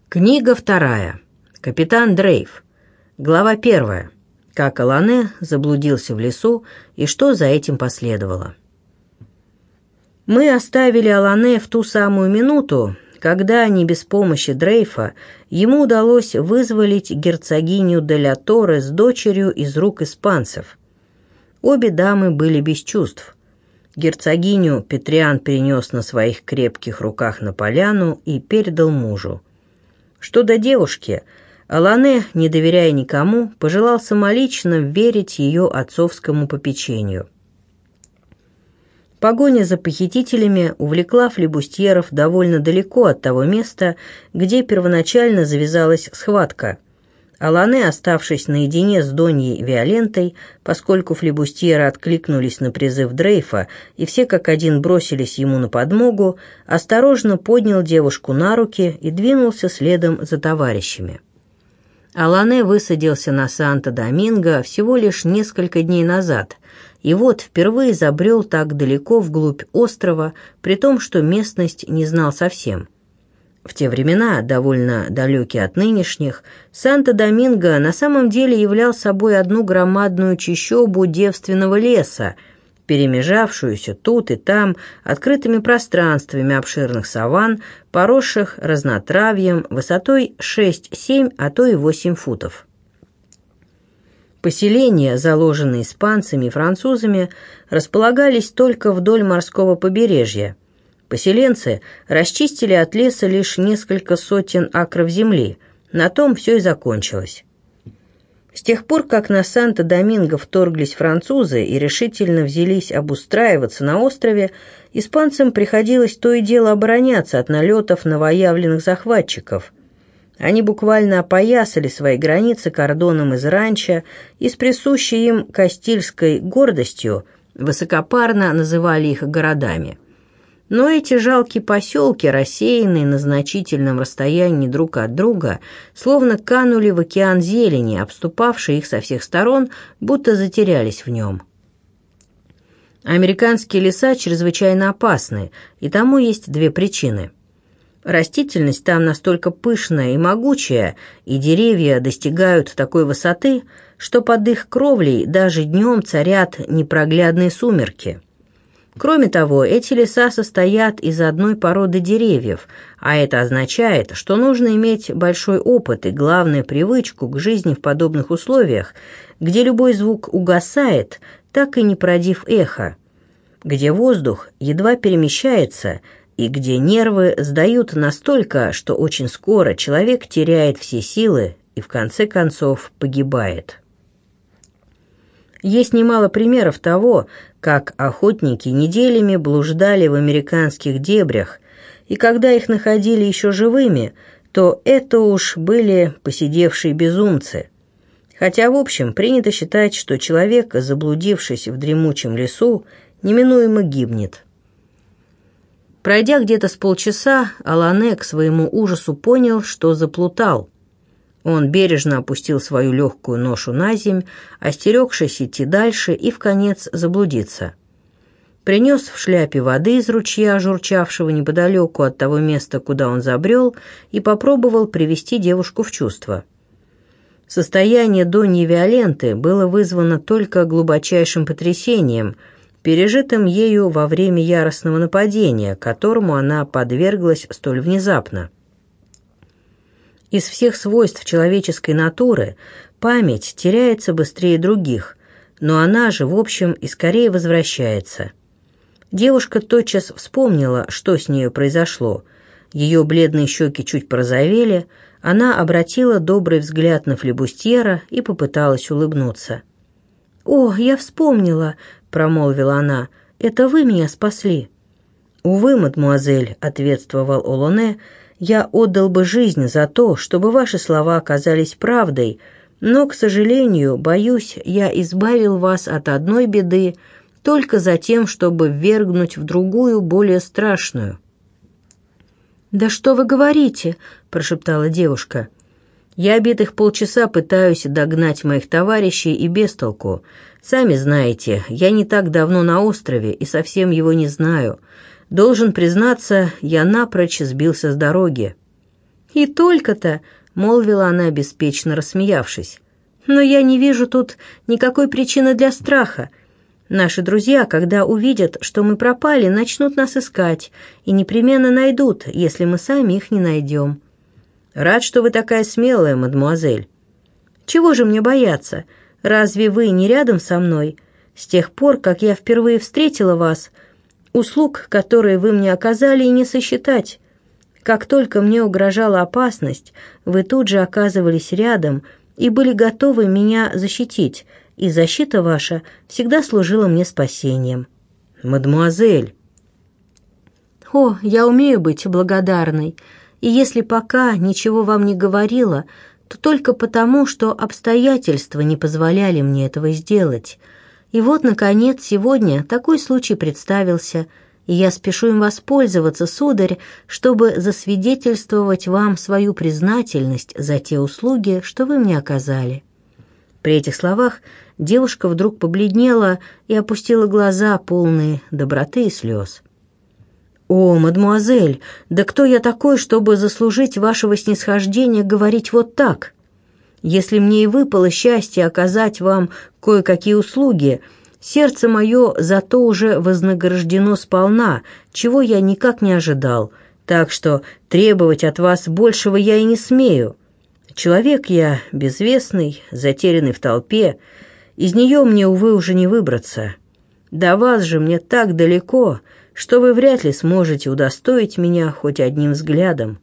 Книга 2. Капитан Дрейф. Глава 1. Как Алане заблудился в лесу и что за этим последовало. Мы оставили Алане в ту самую минуту, когда, не без помощи Дрейфа, ему удалось вызволить герцогиню де ля Торре с дочерью из рук испанцев. Обе дамы были без чувств. Герцогиню Петриан перенес на своих крепких руках на поляну и передал мужу. Что до девушки, Алане, не доверяя никому, пожелал самолично верить ее отцовскому попечению. Погоня за похитителями увлекла флибустьеров довольно далеко от того места, где первоначально завязалась схватка. Алане, оставшись наедине с Доньей Виолентой, поскольку флибустьеры откликнулись на призыв Дрейфа и все как один бросились ему на подмогу, осторожно поднял девушку на руки и двинулся следом за товарищами. Алане высадился на Санто-Доминго всего лишь несколько дней назад, и вот впервые забрел так далеко вглубь острова, при том, что местность не знал совсем. В те времена, довольно далекие от нынешних, Санто-Доминго на самом деле являл собой одну громадную чащобу девственного леса, перемежавшуюся тут и там открытыми пространствами обширных саванн, поросших разнотравьем высотой 6-7, а то и 8 футов. Поселения, заложенные испанцами и французами, располагались только вдоль морского побережья. Поселенцы расчистили от леса лишь несколько сотен акров земли, на том все и закончилось. С тех пор, как на Санто-Доминго вторглись французы и решительно взялись обустраиваться на острове, испанцам приходилось то и дело обороняться от налетов новоявленных захватчиков. Они буквально опоясали свои границы кордоном из ранчо и с присущей им кастильской гордостью высокопарно называли их городами. Но эти жалкие поселки, рассеянные на значительном расстоянии друг от друга, словно канули в океан зелени, обступавший их со всех сторон, будто затерялись в нем. Американские леса чрезвычайно опасны, и тому есть две причины. Растительность там настолько пышная и могучая, и деревья достигают такой высоты, что под их кровлей даже днем царят непроглядные сумерки. Кроме того, эти леса состоят из одной породы деревьев, а это означает, что нужно иметь большой опыт и, главное, привычку к жизни в подобных условиях, где любой звук угасает, так и не породив эхо, где воздух едва перемещается и где нервы сдают настолько, что очень скоро человек теряет все силы и в конце концов погибает. Есть немало примеров того, как охотники неделями блуждали в американских дебрях, и когда их находили еще живыми, то это уж были поседевшие безумцы. Хотя, в общем, принято считать, что человек, заблудившись в дремучем лесу, неминуемо гибнет. Пройдя где-то с полчаса, Алане к своему ужасу понял, что заплутал. Он бережно опустил свою легкую ношу на земь, остерегшись идти дальше и вконец заблудиться. Принес в шляпе воды из ручья, журчавшего неподалеку от того места, куда он забрел, и попробовал привести девушку в чувство. Состояние Доньи Виоленты было вызвано только глубочайшим потрясением, пережитым ею во время яростного нападения, которому она подверглась столь внезапно. Из всех свойств человеческой натуры память теряется быстрее других, но она же, в общем, и скорее возвращается. Девушка тотчас вспомнила, что с нею произошло. Ее бледные щеки чуть порозовели, она обратила добрый взгляд на флибустьера и попыталась улыбнуться. «О, я вспомнила», — промолвила она, — «это вы меня спасли». «Увы, мадемуазель», — ответствовал Олоне, — «я отдал бы жизнь за то, чтобы ваши слова оказались правдой, но, к сожалению, боюсь, я избавил вас от одной беды только за тем, чтобы ввергнуть в другую, более страшную». «Да что вы говорите?» – прошептала девушка. «Я битых полчаса пытаюсь догнать моих товарищей и без толку. Сами знаете, я не так давно на острове и совсем его не знаю. Должен признаться, я напрочь сбился с дороги». «И только-то», — молвила она, беспечно рассмеявшись. «Но я не вижу тут никакой причины для страха. Наши друзья, когда увидят, что мы пропали, начнут нас искать и непременно найдут, если мы сами их не найдем». «Рад, что вы такая смелая, мадемуазель». «Чего же мне бояться? Разве вы не рядом со мной? С тех пор, как я впервые встретила вас, услуг, которые вы мне оказали, и не сосчитать. Как только мне угрожала опасность, вы тут же оказывались рядом и были готовы меня защитить, и защита ваша всегда служила мне спасением». «Мадемуазель!» «О, я умею быть благодарной, и если пока ничего вам не говорила, то только потому, что обстоятельства не позволяли мне этого сделать. И вот, наконец, сегодня такой случай представился, и я спешу им воспользоваться, сударь, чтобы засвидетельствовать вам свою признательность за те услуги, что вы мне оказали». При этих словах девушка вдруг побледнела и опустила глаза, полные доброты и слез. «О, мадемуазель, да кто я такой, чтобы заслужить вашего снисхождения говорить вот так? Если мне и выпало счастье оказать вам кое-какие услуги, сердце мое зато уже вознаграждено сполна, чего я никак не ожидал, так что требовать от вас большего я и не смею. Человек я безвестный, затерянный в толпе, из нее мне, увы, уже не выбраться. До вас же мне так далеко, что вы вряд ли сможете удостоить меня хоть одним взглядом».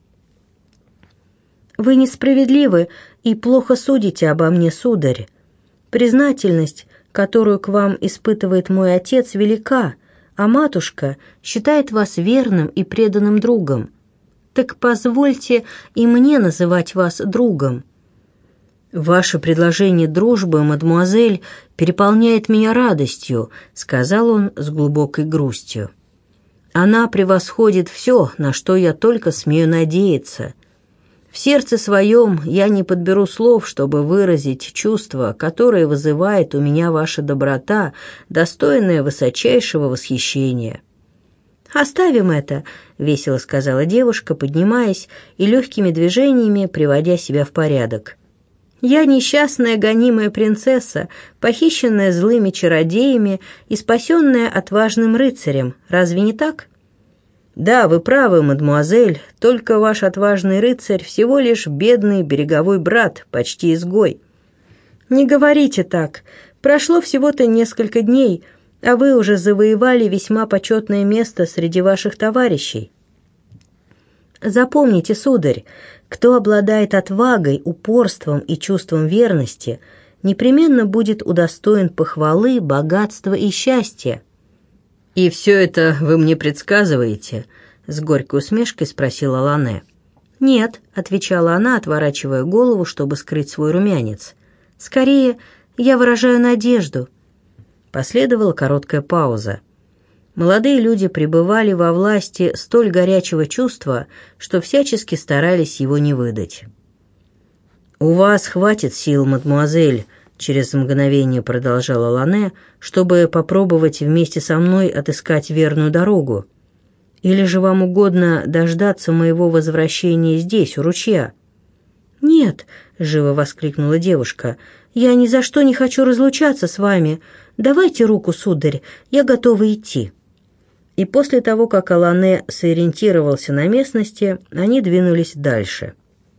«Вы несправедливы и плохо судите обо мне, сударь. Признательность, которую к вам испытывает мой отец, велика, а матушка считает вас верным и преданным другом. Так позвольте и мне называть вас другом». «Ваше предложение дружбы, мадемуазель, переполняет меня радостью», — сказал он с глубокой грустью. «Она превосходит все, на что я только смею надеяться. В сердце своем я не подберу слов, чтобы выразить чувство, которое вызывает у меня ваша доброта, достойная высочайшего восхищения». «Оставим это», — весело сказала девушка, поднимаясь и легкими движениями приводя себя в порядок. «Я несчастная гонимая принцесса, похищенная злыми чародеями и спасенная отважным рыцарем. Разве не так?» «Да, вы правы, мадемуазель, только ваш отважный рыцарь всего лишь бедный береговой брат, почти изгой». «Не говорите так. Прошло всего-то несколько дней, а вы уже завоевали весьма почетное место среди ваших товарищей. Запомните, сударь, кто обладает отвагой, упорством и чувством верности, непременно будет удостоен похвалы, богатства и счастья». «И все это вы мне предсказываете?» — с горькой усмешкой спросила Лане. «Нет», — отвечала она, отворачивая голову, чтобы скрыть свой румянец. «Скорее, я выражаю надежду». Последовала короткая пауза. Молодые люди пребывали во власти столь горячего чувства, что всячески старались его не выдать. «У вас хватит сил, мадемуазель», — через мгновение продолжала Лане, «чтобы попробовать вместе со мной отыскать верную дорогу. Или же вам угодно дождаться моего возвращения здесь, у ручья?» «Нет», — живо воскликнула девушка, — «я ни за что не хочу разлучаться с вами. Давайте руку, сударь, я готова идти». И после того, как Алане сориентировался на местности, они двинулись дальше.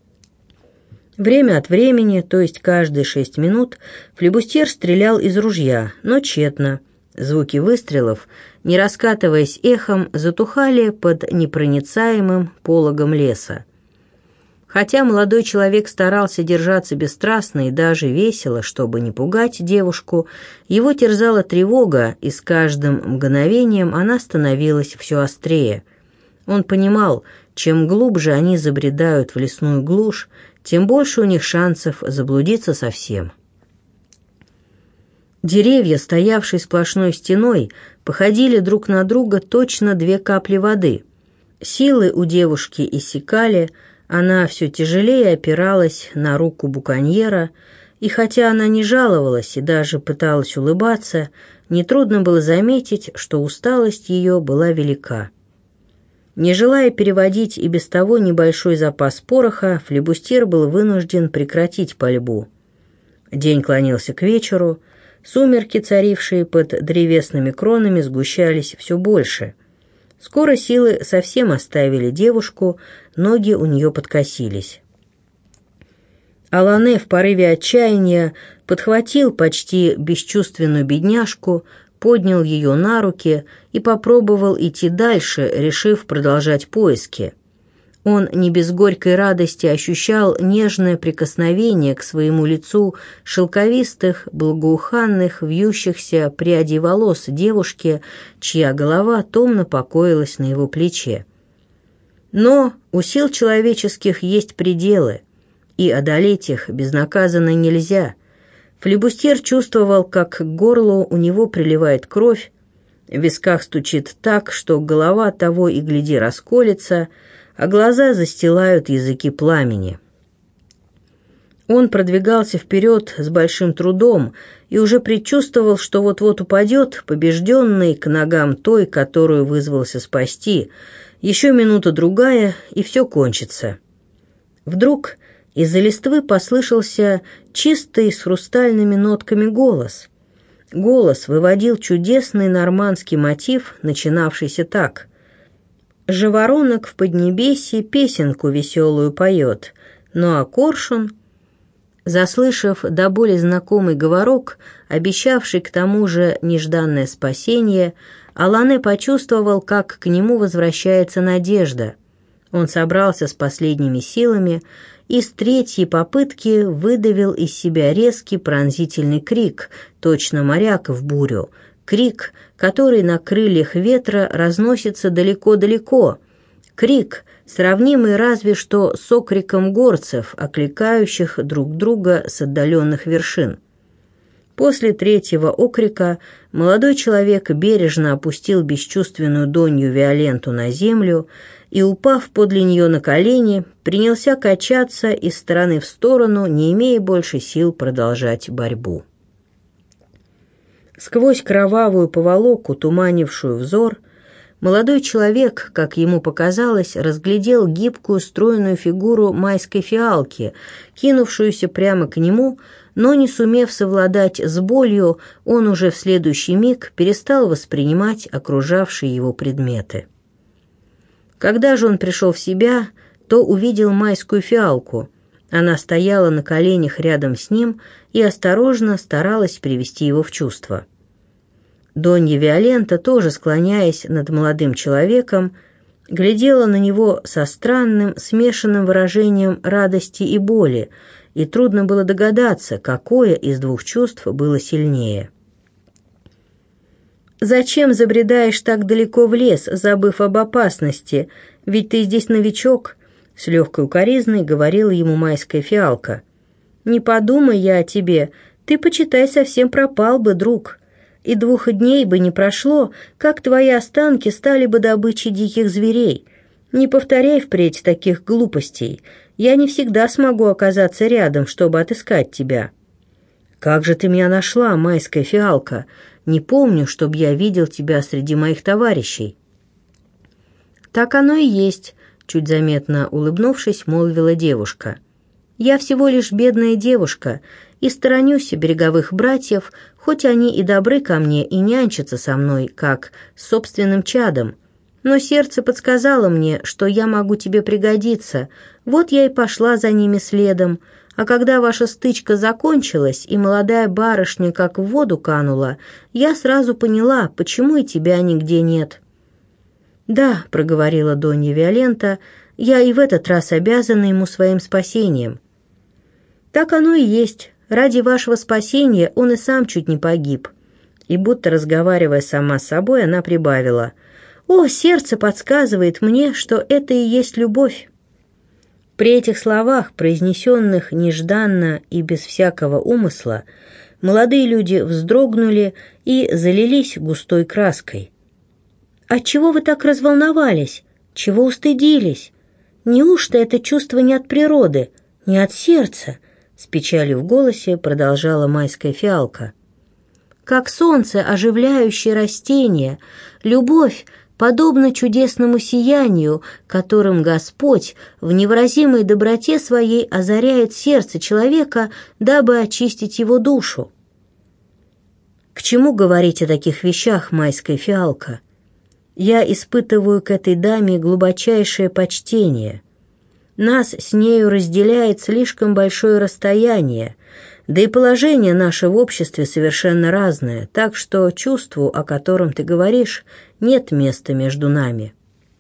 Время от времени, то есть каждые 6 минут, флибустьер стрелял из ружья, но тщетно. Звуки выстрелов, не раскатываясь эхом, затухали под непроницаемым пологом леса. Хотя молодой человек старался держаться бесстрастно и даже весело, чтобы не пугать девушку, его терзала тревога, и с каждым мгновением она становилась все острее. Он понимал, чем глубже они забредают в лесную глушь, тем больше у них шансов заблудиться совсем. Деревья, стоявшие сплошной стеной, походили друг на друга точно 2 капли воды. Силы у девушки иссякали, она все тяжелее опиралась на руку буконьера, и хотя она не жаловалась и даже пыталась улыбаться, нетрудно было заметить, что усталость ее была велика. Не желая переводить и без того небольшой запас пороха, флибустьер был вынужден прекратить пальбу. День клонился к вечеру, сумерки, царившие под древесными кронами, сгущались все больше. Скоро силы совсем оставили девушку, ноги у нее подкосились. Алане в порыве отчаяния подхватил почти бесчувственную бедняжку, поднял ее на руки и попробовал идти дальше, решив продолжать поиски. Он не без горькой радости ощущал нежное прикосновение к своему лицу шелковистых, благоуханных, вьющихся прядей волос девушки, чья голова томно покоилась на его плече. Но у сил человеческих есть пределы, и одолеть их безнаказанно нельзя. Флибустьер чувствовал, как к горлу у него приливает кровь, в висках стучит так, что голова того и гляди расколется, а глаза застилают языки пламени. Он продвигался вперед с большим трудом и уже предчувствовал, что вот-вот упадет, побежденный к ногам той, которую вызвался спасти. Еще минута-другая, и все кончится. Вдруг из-за листвы послышался чистый с хрустальными нотками голос. Голос выводил чудесный нормандский мотив, начинавшийся так: «Жаворонок в поднебесье песенку веселую поет, ну а коршун...» Заслышав до боли знакомый говорок, обещавший к тому же нежданное спасение, Алане почувствовал, как к нему возвращается надежда. Он собрался с последними силами и с третьей попытки выдавил из себя резкий пронзительный крик, точно моряк в бурю, крик, который на крыльях ветра разносится далеко-далеко, крик, сравнимый разве что с окриком горцев, окликающих друг друга с отдаленных вершин. После третьего окрика молодой человек бережно опустил бесчувственную Донью Виоленту на землю и, упав подле нее на колени, принялся качаться из стороны в сторону, не имея больше сил продолжать борьбу. Сквозь кровавую поволоку, туманившую взор, молодой человек, как ему показалось, разглядел гибкую стройную фигуру майской фиалки, кинувшуюся прямо к нему, но, не сумев совладать с болью, он уже в следующий миг перестал воспринимать окружавшие его предметы. Когда же он пришел в себя, то увидел майскую фиалку. Она стояла на коленях рядом с ним и осторожно старалась привести его в чувство. Донья Виолента, тоже склоняясь над молодым человеком, глядела на него со странным, смешанным выражением радости и боли, и трудно было догадаться, какое из двух чувств было сильнее. «Зачем забредаешь так далеко в лес, забыв об опасности? Ведь ты здесь новичок», — с легкой укоризной говорила ему майская фиалка. «Не подумай я о тебе, ты, почитай, совсем пропал бы, друг. И 2 дней бы не прошло, как твои останки стали бы добычей диких зверей. Не повторяй впредь таких глупостей. Я не всегда смогу оказаться рядом, чтобы отыскать тебя». «Как же ты меня нашла, майская фиалка? Не помню, чтобы я видел тебя среди моих товарищей». «Так оно и есть», — чуть заметно улыбнувшись, молвила девушка. «Я всего лишь бедная девушка и сторонюсь береговых братьев, хоть они и добры ко мне и нянчатся со мной, как с собственным чадом. Но сердце подсказало мне, что я могу тебе пригодиться, вот я и пошла за ними следом. А когда ваша стычка закончилась, и молодая барышня как в воду канула, я сразу поняла, почему и тебя нигде нет». «Да», — проговорила Донья Виолента, — «я и в этот раз обязана ему своим спасением». «Так оно и есть. Ради вашего спасения он и сам чуть не погиб». И будто разговаривая сама с собой, она прибавила: «О, сердце подсказывает мне, что это и есть любовь». При этих словах, произнесенных нежданно и без всякого умысла, молодые люди вздрогнули и залились густой краской. «Отчего вы так разволновались? Чего устыдились? Неужто это чувство не от природы, не от сердца?» С печалью в голосе продолжала майская фиалка. «Как солнце, оживляющее растения, любовь подобно чудесному сиянию, которым Господь в невыразимой доброте своей озаряет сердце человека, дабы очистить его душу. К чему говорить о таких вещах, майская фиалка? Я испытываю к этой даме глубочайшее почтение. Нас с нею разделяет слишком большое расстояние, да и положение наше в обществе совершенно разное, так что чувству, о котором ты говоришь, нет места между нами».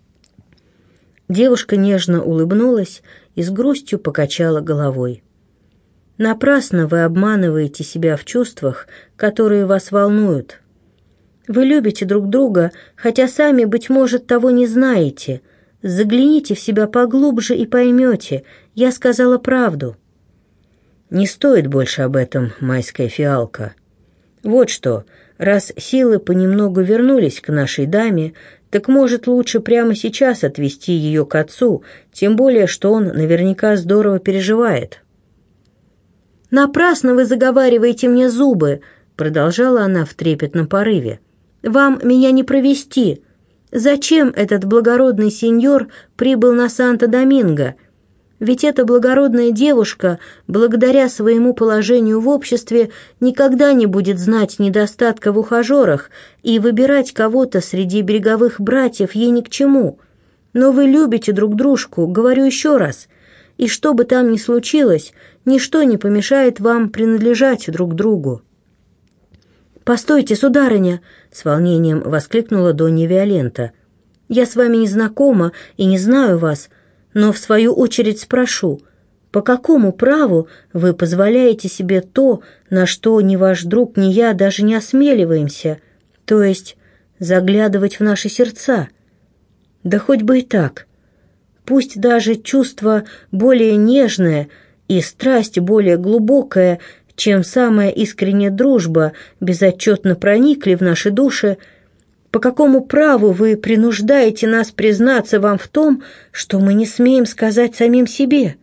Девушка нежно улыбнулась и с грустью покачала головой. «Напрасно вы обманываете себя в чувствах, которые вас волнуют. Вы любите друг друга, хотя сами, быть может, того не знаете. Загляните в себя поглубже и поймете, я сказала правду». «Не стоит больше об этом, майская фиалка. Вот что, раз силы понемногу вернулись к нашей даме, так, может, лучше прямо сейчас отвезти ее к отцу, тем более, что он наверняка здорово переживает». «Напрасно вы заговариваете мне зубы», — продолжала она в трепетном порыве. «Вам меня не провести. Зачем этот благородный сеньор прибыл на Санто-Доминго? Ведь эта благородная девушка, благодаря своему положению в обществе, никогда не будет знать недостатка в ухажерах, и выбирать кого-то среди береговых братьев ей ни к чему. Но вы любите друг дружку, говорю еще раз, и что бы там ни случилось, ничто не помешает вам принадлежать друг другу». «Постойте, сударыня!» — с волнением воскликнула Донья Виолента. «Я с вами не знакома и не знаю вас, но в свою очередь спрошу, по какому праву вы позволяете себе то, на что ни ваш друг, ни я даже не осмеливаемся, то есть заглядывать в наши сердца? Да хоть бы и так. Пусть даже чувство более нежное и страсть более глубокая, чем самая искренняя дружба, безотчетно проникли в наши души, по какому праву вы принуждаете нас признаться вам в том, что мы не смеем сказать самим себе?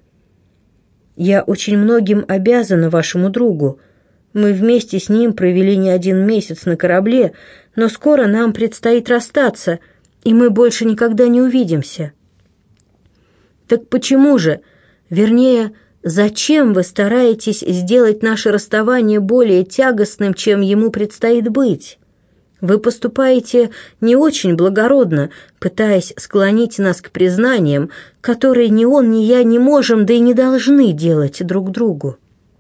Я очень многим обязана вашему другу. Мы вместе с ним провели не один месяц на корабле, но скоро нам предстоит расстаться, и мы больше никогда не увидимся. Так почему же, вернее, зачем вы стараетесь сделать наше расставание более тягостным, чем ему предстоит быть? Вы поступаете не очень благородно, пытаясь склонить нас к признаниям, которые ни он, ни я не можем, да и не должны делать друг другу.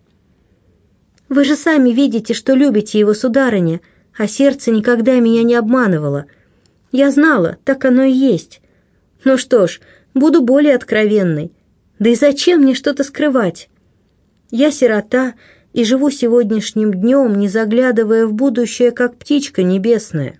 Вы же сами видите, что любите его, сударыня, а сердце никогда меня не обманывало. Я знала, так оно и есть. Ну что ж, буду более откровенной. Да и зачем мне что-то скрывать? Я сирота и живу сегодняшним днем, не заглядывая в будущее, как птичка небесная.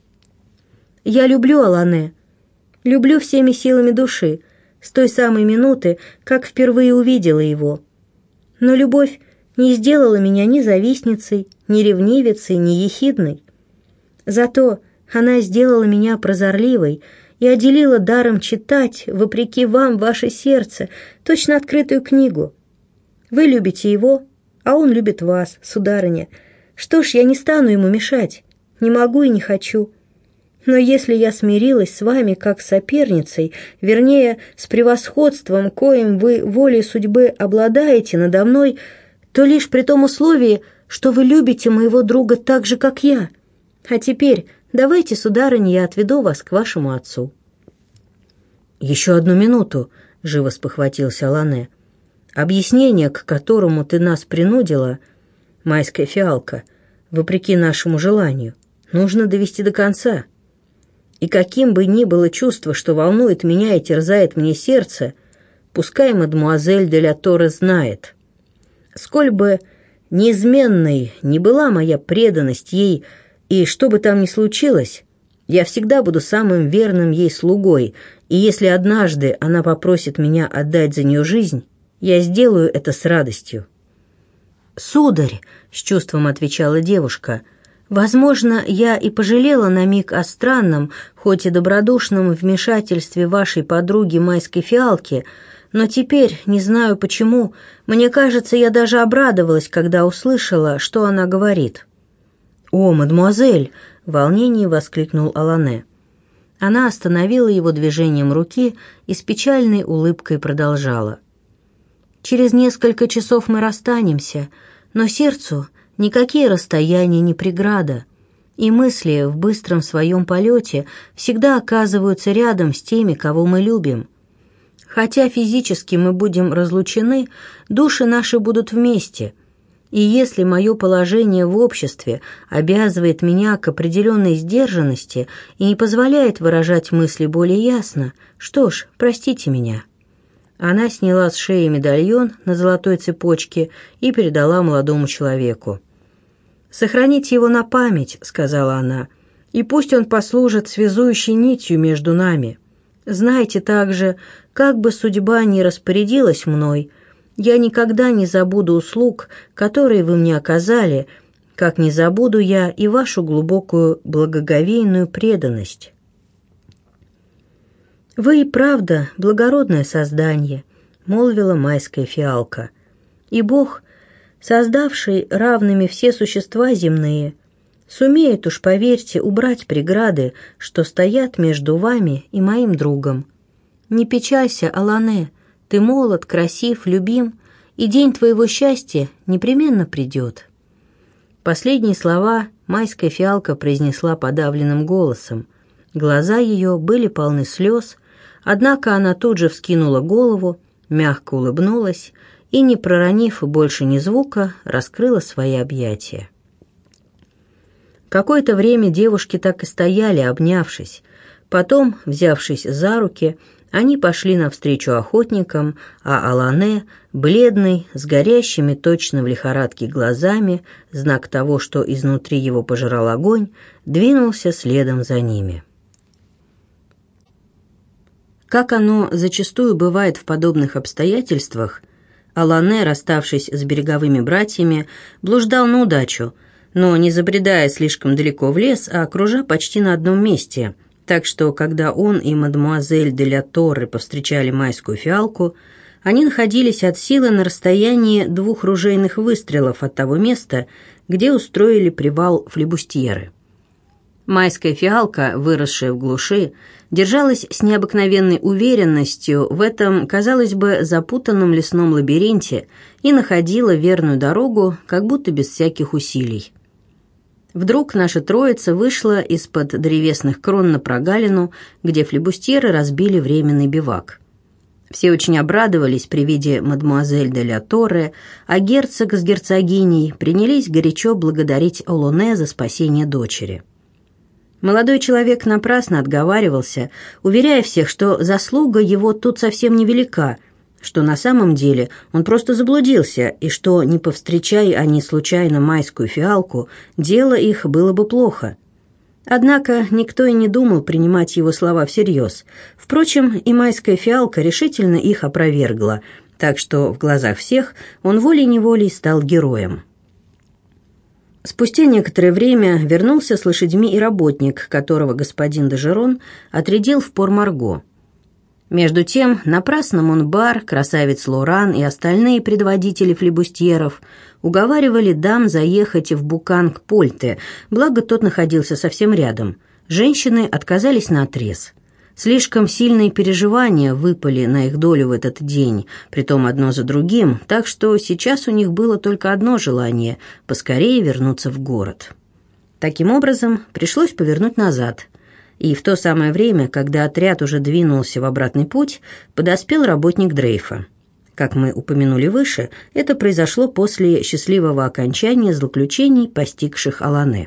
Я люблю Алане, люблю всеми силами души, с той самой минуты, как впервые увидела его. Но любовь не сделала меня ни завистницей, ни ревнивицей, ни ехидной. Зато она сделала меня прозорливой и отделила даром читать, вопреки вам, ваше сердце, точно открытую книгу. Вы любите его, а он любит вас, сударыня. Что ж, я не стану ему мешать, не могу и не хочу. Но если я смирилась с вами как с соперницей, вернее, с превосходством, коим вы волей судьбы обладаете надо мной, то лишь при том условии, что вы любите моего друга так же, как я. А теперь давайте, сударыня, я отведу вас к вашему отцу». «Еще одну минуту», — живо спохватился Алане. «Объяснение, к которому ты нас принудила, майская фиалка, вопреки нашему желанию, нужно довести до конца. И каким бы ни было чувство, что волнует меня и терзает мне сердце, пускай мадемуазель де ля Торре знает. Сколь бы неизменной ни была моя преданность ей, и что бы там ни случилось, я всегда буду самым верным ей слугой, и если однажды она попросит меня отдать за нее жизнь, я сделаю это с радостью». «Сударь», — с чувством отвечала девушка, — «возможно, я и пожалела на миг о странном, хоть и добродушном вмешательстве вашей подруги майской фиалки, но теперь, не знаю почему, мне кажется, я даже обрадовалась, когда услышала, что она говорит». «О, мадемуазель!» — в волнении воскликнул Алане. Она остановила его движением руки и с печальной улыбкой продолжала. «Через несколько часов мы расстанемся, но сердцу никакие расстояния не преграда, и мысли в быстром своем полете всегда оказываются рядом с теми, кого мы любим. Хотя физически мы будем разлучены, души наши будут вместе, и если мое положение в обществе обязывает меня к определенной сдержанности и не позволяет выражать мысли более ясно, что ж, простите меня». Она сняла с шеи медальон на золотой цепочке и передала молодому человеку. «Сохраните его на память», — сказала она, — «и пусть он послужит связующей нитью между нами. Знайте также, как бы судьба ни распорядилась мной, я никогда не забуду услуг, которые вы мне оказали, как не забуду я и вашу глубокую благоговейную преданность». «Вы и правда благородное создание», — молвила майская фиалка, «и Бог, создавший равными все существа земные, сумеет уж, поверьте, убрать преграды, что стоят между вами и моим другом. Не печалься, Алане, ты молод, красив, любим, и день твоего счастья непременно придет». Последние слова майская фиалка произнесла подавленным голосом. Глаза ее были полны слез, однако она тут же вскинула голову, мягко улыбнулась и, не проронив больше ни звука, раскрыла свои объятия. Какое-то время девушки так и стояли, обнявшись. Потом, взявшись за руки, они пошли навстречу охотникам, а Алане, бледный, с горящими точно в лихорадке глазами, знак того, что изнутри его пожирал огонь, двинулся следом за ними. Как оно зачастую бывает в подобных обстоятельствах, Алане, расставшись с береговыми братьями, блуждал на удачу, но не забредая слишком далеко в лес, а кружа почти на одном месте, так что, когда он и мадемуазель де ля Торре повстречали майскую фиалку, они находились от силы на расстоянии 2 ружейных выстрелов от того места, где устроили привал флибустьеры. Майская фиалка, выросшая в глуши, держалась с необыкновенной уверенностью в этом, казалось бы, запутанном лесном лабиринте и находила верную дорогу, как будто без всяких усилий. Вдруг наша троица вышла из-под древесных крон на прогалину, где флибустьеры разбили временный бивак. Все очень обрадовались при виде мадемуазель де ля Торре, а герцог с герцогиней принялись горячо благодарить Алане за спасение дочери. Молодой человек напрасно отговаривался, уверяя всех, что заслуга его тут совсем невелика, что на самом деле он просто заблудился, и что, не повстречая они случайно майскую фиалку, дело их было бы плохо. Однако никто и не думал принимать его слова всерьез. Впрочем, и майская фиалка решительно их опровергла, так что в глазах всех он волей-неволей стал героем. Спустя некоторое время вернулся с лошадьми и работник, которого господин де Жерон отрядил в Пор-Марго. Между тем, напрасно Монбар, красавец Лоран и остальные предводители флибустьеров уговаривали дам заехать в Буканг-Польте, благо тот находился совсем рядом. Женщины отказались наотрез. Слишком сильные переживания выпали на их долю в этот день, притом одно за другим, так что сейчас у них было только одно желание – поскорее вернуться в город. Таким образом, пришлось повернуть назад. И в то самое время, когда отряд уже двинулся в обратный путь, подоспел работник Дрейфа. Как мы упомянули выше, это произошло после счастливого окончания злоключений, постигших Алане.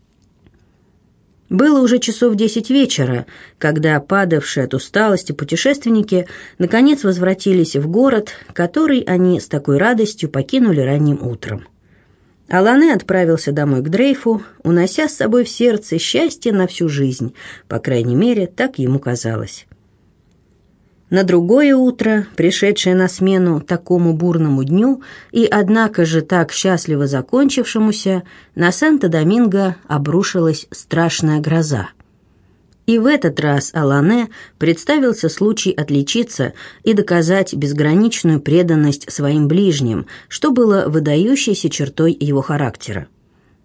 Было уже часов 10 вечера, когда падавшие от усталости путешественники наконец возвратились в город, который они с такой радостью покинули ранним утром. Алане отправился домой к Дрейфу, унося с собой в сердце счастье на всю жизнь, по крайней мере, так ему казалось. На другое утро, пришедшее на смену такому бурному дню и, однако же, так счастливо закончившемуся, на Санто-Доминго обрушилась страшная гроза. И в этот раз Алане представился случай отличиться и доказать безграничную преданность своим ближним, что было выдающейся чертой его характера.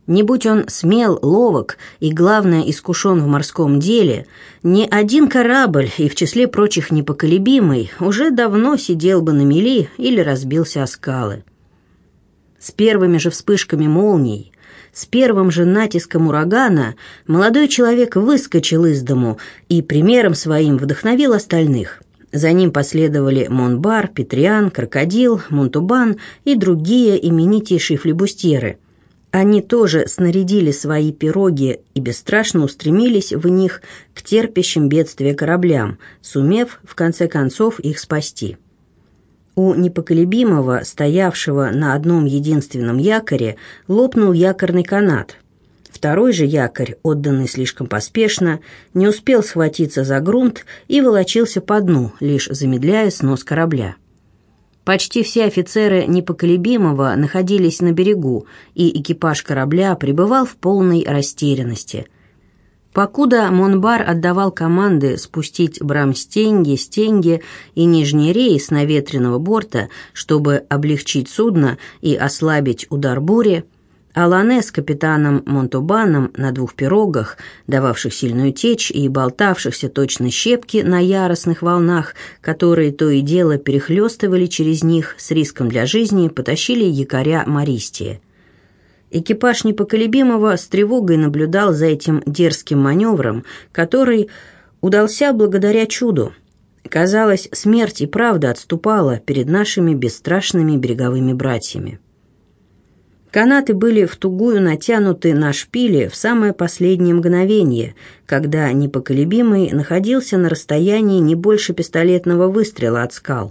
Не будь он смел, ловок и, главное, искушен в морском деле, ни один корабль, и в числе прочих непоколебимый, уже давно сидел бы на мели или разбился о скалы. С первыми же вспышками молний, с первым же натиском урагана молодой человек выскочил из дому и примером своим вдохновил остальных. За ним последовали Монбар, Петриан, Крокодил, Монтубан и другие именитейшие флибустьеры. Они тоже снарядили свои пироги и бесстрашно устремились в них к терпящим бедствия кораблям, сумев, в конце концов, их спасти. У непоколебимого, стоявшего на одном единственном якоре, лопнул якорный канат. Второй же якорь, отданный слишком поспешно, не успел схватиться за грунт и волочился по дну, лишь замедляя снос корабля. Почти все офицеры непоколебимого находились на берегу, и экипаж корабля пребывал в полной растерянности. Покуда Монбар отдавал команды спустить брамстенги, стенги и нижний рей с наветренного борта, чтобы облегчить судно и ослабить удар бури, Алане с капитаном Монтубаном на двух пирогах, дававших сильную течь и болтавшихся точно щепки на яростных волнах, которые то и дело перехлестывали через них с риском для жизни, потащили якоря Мористия. Экипаж непоколебимого с тревогой наблюдал за этим дерзким маневром, который удался благодаря чуду. Казалось, смерть и правда отступала перед нашими бесстрашными береговыми братьями. Канаты были втугую натянуты на шпили в самое последнее мгновение, когда непоколебимый находился на расстоянии не больше пистолетного выстрела от скал.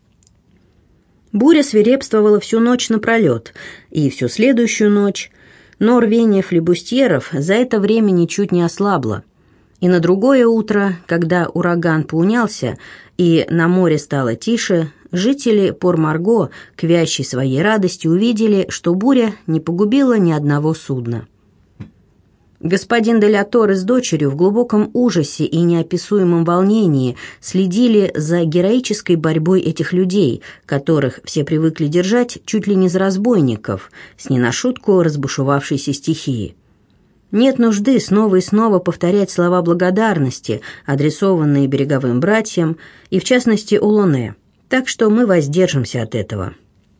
Буря свирепствовала всю ночь напролет и всю следующую ночь, но рвение флибустьеров за это время ничуть не ослабло. И на другое утро, когда ураган поунялся и на море стало тише, жители Пор-Марго, к вящей своей радости, увидели, что буря не погубила ни одного судна. Господин де ля Торре с дочерью в глубоком ужасе и неописуемом волнении следили за героической борьбой этих людей, которых все привыкли держать чуть ли не за разбойников, с не на шутку разбушевавшейся стихии. Нет нужды снова и снова повторять слова благодарности, адресованные береговым братьям, и в частности Улоне, так что мы воздержимся от этого.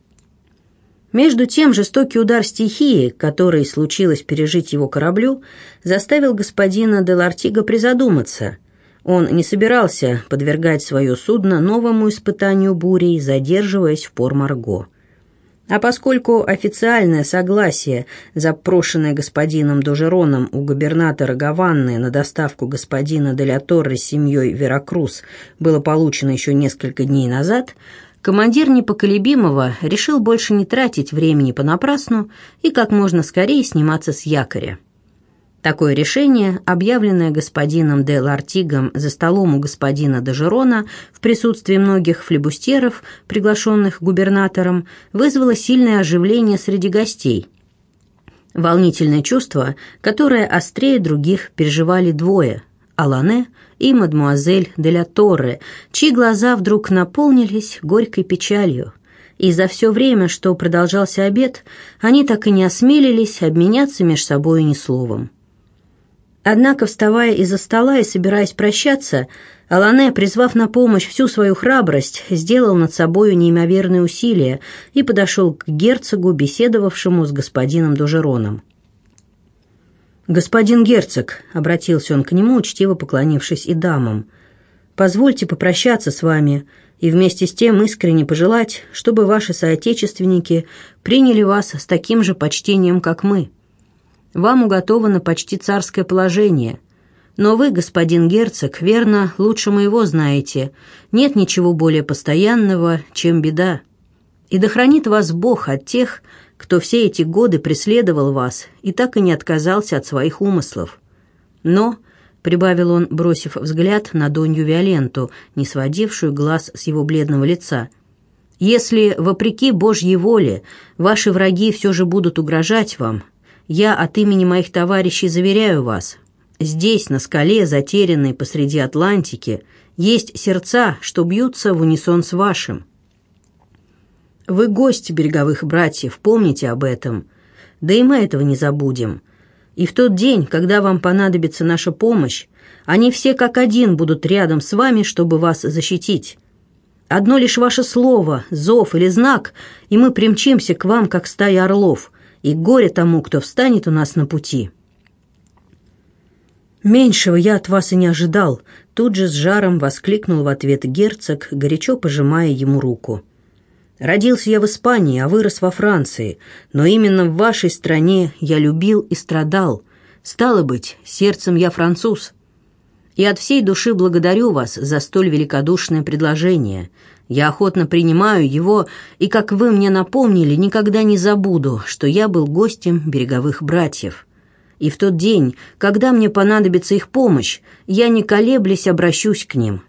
Между тем, жестокий удар стихии, который случилось пережить его кораблю, заставил господина де Лартига призадуматься. Он не собирался подвергать свое судно новому испытанию бурей, задерживаясь в Пор-Марго. А поскольку официальное согласие, запрошенное господином Дожероном у губернатора Гаванны на доставку господина де ля Торре с семьей Веракрус, было получено еще несколько дней назад, командир непоколебимого решил больше не тратить времени понапрасну и как можно скорее сниматься с якоря. Такое решение, объявленное господином де Лартигом за столом у господина Дожерона в присутствии многих флибустьеров, приглашенных губернатором, вызвало сильное оживление среди гостей. Волнительное чувство, которое острее других переживали двое – Алане и мадмуазель де ля Торре, чьи глаза вдруг наполнились горькой печалью. И за все время, что продолжался обед, они так и не осмелились обменяться между собой ни словом. Однако, вставая из-за стола и собираясь прощаться, Алане, призвав на помощь всю свою храбрость, сделал над собою неимоверные усилия и подошел к герцогу, беседовавшему с господином Дожероном. «Господин герцог», — обратился он к нему, учтиво поклонившись и дамам, — «позвольте попрощаться с вами и вместе с тем искренне пожелать, чтобы ваши соотечественники приняли вас с таким же почтением, как мы. Вам уготовано почти царское положение, но вы, господин герцог, верно, лучше моего знаете, нет ничего более постоянного, чем беда. И да хранит вас Бог от тех, кто все эти годы преследовал вас и так и не отказался от своих умыслов. Но, — прибавил он, бросив взгляд на Донью Виоленту, не сводившую глаз с его бледного лица, — если, вопреки Божьей воле, ваши враги все же будут угрожать вам, я от имени моих товарищей заверяю вас, здесь, на скале, затерянной посреди Атлантики, есть сердца, что бьются в унисон с вашим. Вы гости береговых братьев, помните об этом. Да и мы этого не забудем. И в тот день, когда вам понадобится наша помощь, они все как один будут рядом с вами, чтобы вас защитить. Одно лишь ваше слово, зов или знак, и мы примчимся к вам, как стая орлов, и горе тому, кто встанет у нас на пути». «Меньшего я от вас и не ожидал», — тут же с жаром воскликнул в ответ герцог, горячо пожимая ему руку. «Родился я в Испании, а вырос во Франции, но именно в вашей стране я любил и страдал. Стало быть, сердцем я француз. И от всей души благодарю вас за столь великодушное предложение. Я охотно принимаю его, и, как вы мне напомнили, никогда не забуду, что я был гостем береговых братьев. И в тот день, когда мне понадобится их помощь, я, не колеблясь, обращусь к ним.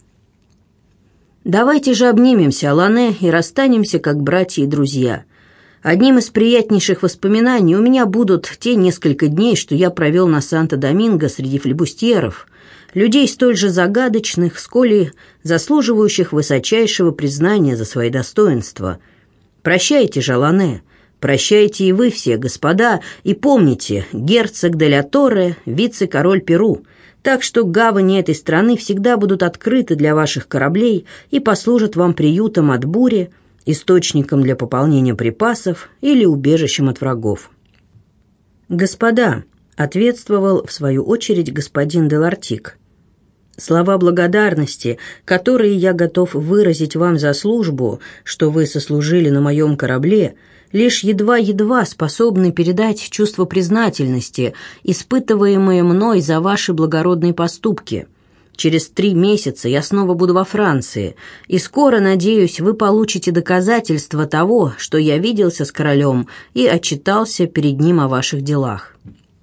Давайте же обнимемся, Алане, и расстанемся, как братья и друзья. Одним из приятнейших воспоминаний у меня будут те несколько дней, что я провел на Санто-Доминго среди флибустьеров, людей столь же загадочных, сколь и заслуживающих высочайшего признания за свои достоинства. Прощайте же, Алане. Прощайте и вы все, господа, и помните, герцог де ля Торре, вице-король Перу, так что гавани этой страны всегда будут открыты для ваших кораблей и послужат вам приютом от бури, источником для пополнения припасов или убежищем от врагов». «Господа», — ответствовал в свою очередь господин де Лартик, «слова благодарности, которые я готов выразить вам за службу, что вы сослужили на моем корабле, лишь едва-едва способны передать чувство признательности, испытываемое мной за ваши благородные поступки. Через 3 месяца я снова буду во Франции, и скоро, надеюсь, вы получите доказательства того, что я виделся с королем и отчитался перед ним о ваших делах».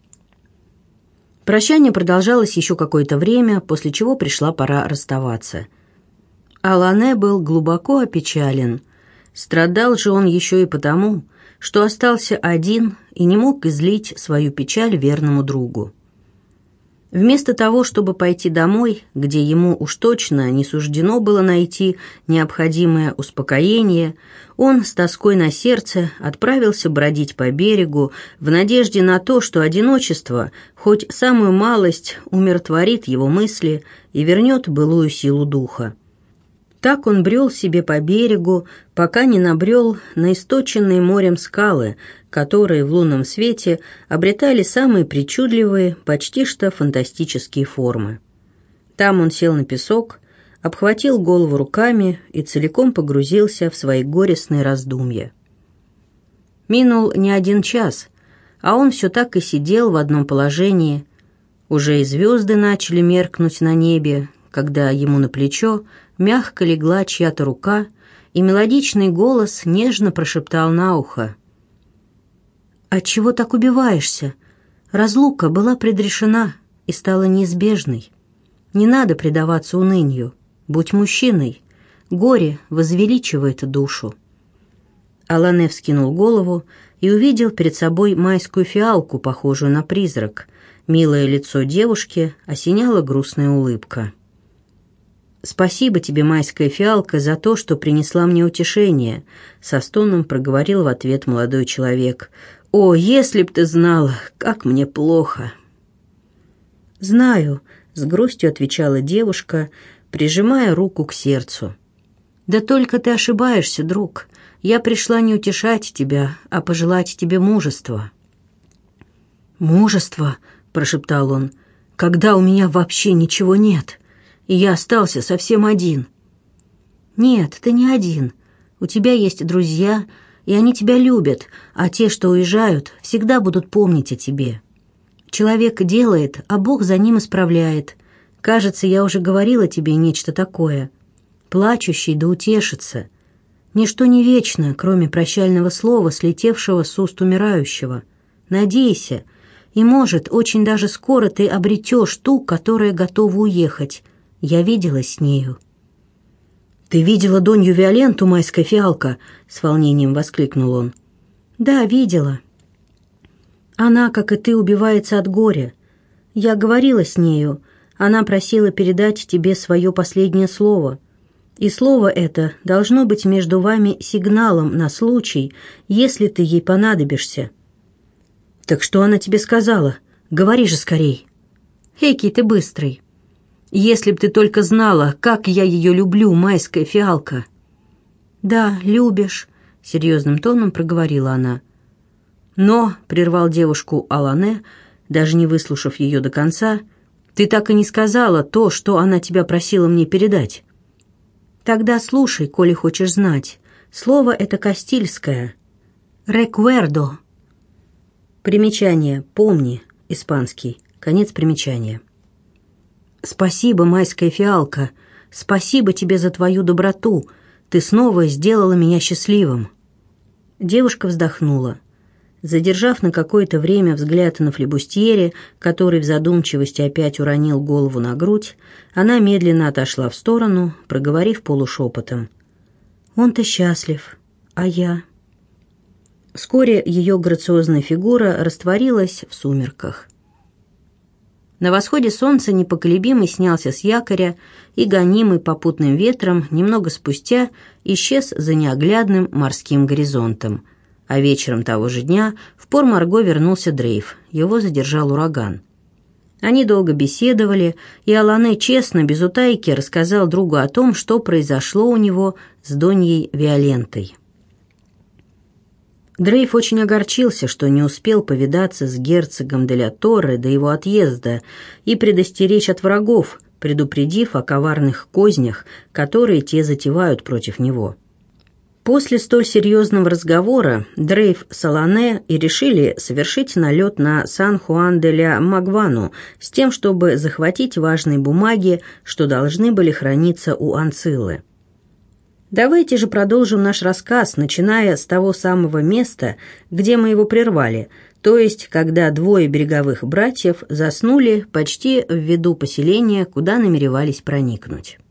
Прощание продолжалось еще какое-то время, после чего пришла пора расставаться. Алане был глубоко опечален. Страдал же он еще и потому, что остался один и не мог излить свою печаль верному другу. Вместо того, чтобы пойти домой, где ему уж точно не суждено было найти необходимое успокоение, он с тоской на сердце отправился бродить по берегу в надежде на то, что одиночество хоть самую малость умиротворит его мысли и вернет былую силу духа. Так он брел себе по берегу, пока не набрел на источенные морем скалы, которые в лунном свете обретали самые причудливые, почти что фантастические формы. Там он сел на песок, обхватил голову руками и целиком погрузился в свои горестные раздумья. Минул не 1 час, а он все так и сидел в одном положении. Уже и звезды начали меркнуть на небе, когда ему на плечо мягко легла чья-то рука, и мелодичный голос нежно прошептал на ухо: «Отчего так убиваешься? Разлука была предрешена и стала неизбежной. Не надо предаваться унынию. Будь мужчиной. Горе возвеличивает душу». Алане вскинул голову и увидел перед собой майскую фиалку, похожую на призрак. Милое лицо девушки осеняло грустная улыбка. «Спасибо тебе, майская фиалка, за то, что принесла мне утешение», — со стоном проговорил в ответ молодой человек. «О, если б ты знала, как мне плохо!» «Знаю», — с грустью отвечала девушка, прижимая руку к сердцу. «Да только ты ошибаешься, друг. Я пришла не утешать тебя, а пожелать тебе мужества». «Мужество?» — прошептал он. «Когда у меня вообще ничего нет, и я остался совсем один». «Нет, ты не один. У тебя есть друзья, и они тебя любят, а те, что уезжают, всегда будут помнить о тебе. Человек делает, а Бог за ним исправляет. Кажется, я уже говорила тебе нечто такое. Плачущий да утешится. Ничто не вечно, кроме прощального слова, слетевшего с уст умирающего. Надейся, и, может, очень даже скоро ты обретешь ту, которая готова уехать. Я виделась с нею». «Ты видела Донью Виоленту, майская фиалка?» — с волнением воскликнул он. «Да, видела. Она, как и ты, убивается от горя. Я говорила с нею. Она просила передать тебе свое последнее слово. И слово это должно быть между вами сигналом на случай, если ты ей понадобишься». «Так что она тебе сказала? Говори же скорей!» «Экий ты быстрый! Если б ты только знала, как я ее люблю, майская фиалка!» «Да, любишь», — серьезным тоном проговорила она. «Но», — прервал девушку Алане, даже не выслушав ее до конца, «ты так и не сказала то, что она тебя просила мне передать». «Тогда слушай, коли хочешь знать. Слово это кастильское. «Рекуэрдо». Примечание «помни», испанский, конец примечания. «Спасибо, майская фиалка, спасибо тебе за твою доброту, ты снова сделала меня счастливым». Девушка вздохнула. Задержав на какое-то время взгляд на флибустьере, который в задумчивости опять уронил голову на грудь, она медленно отошла в сторону, проговорив полушепотом: «Он-то счастлив, а я...» Вскоре ее грациозная фигура растворилась в сумерках. На восходе солнца непоколебимый снялся с якоря и, гонимый попутным ветром, немного спустя исчез за неоглядным морским горизонтом. А вечером того же дня в Пор-Марго вернулся Дрейф, его задержал ураган. Они долго беседовали, и Алане честно, без утайки, рассказал другу о том, что произошло у него с Доньей Виолентой. Дрейф очень огорчился, что не успел повидаться с герцогом де ля Торре до его отъезда и предостеречь от врагов, предупредив о коварных кознях, которые те затевают против него. После столь серьезного разговора Дрейф с Алане и решили совершить налет на Сан-Хуан-де-ля-Магвану с тем, чтобы захватить важные бумаги, что должны были храниться у Анциллы. Давайте же продолжим наш рассказ, начиная с того самого места, где мы его прервали, то есть когда двое береговых братьев заснули почти в виду поселения, куда намеревались проникнуть.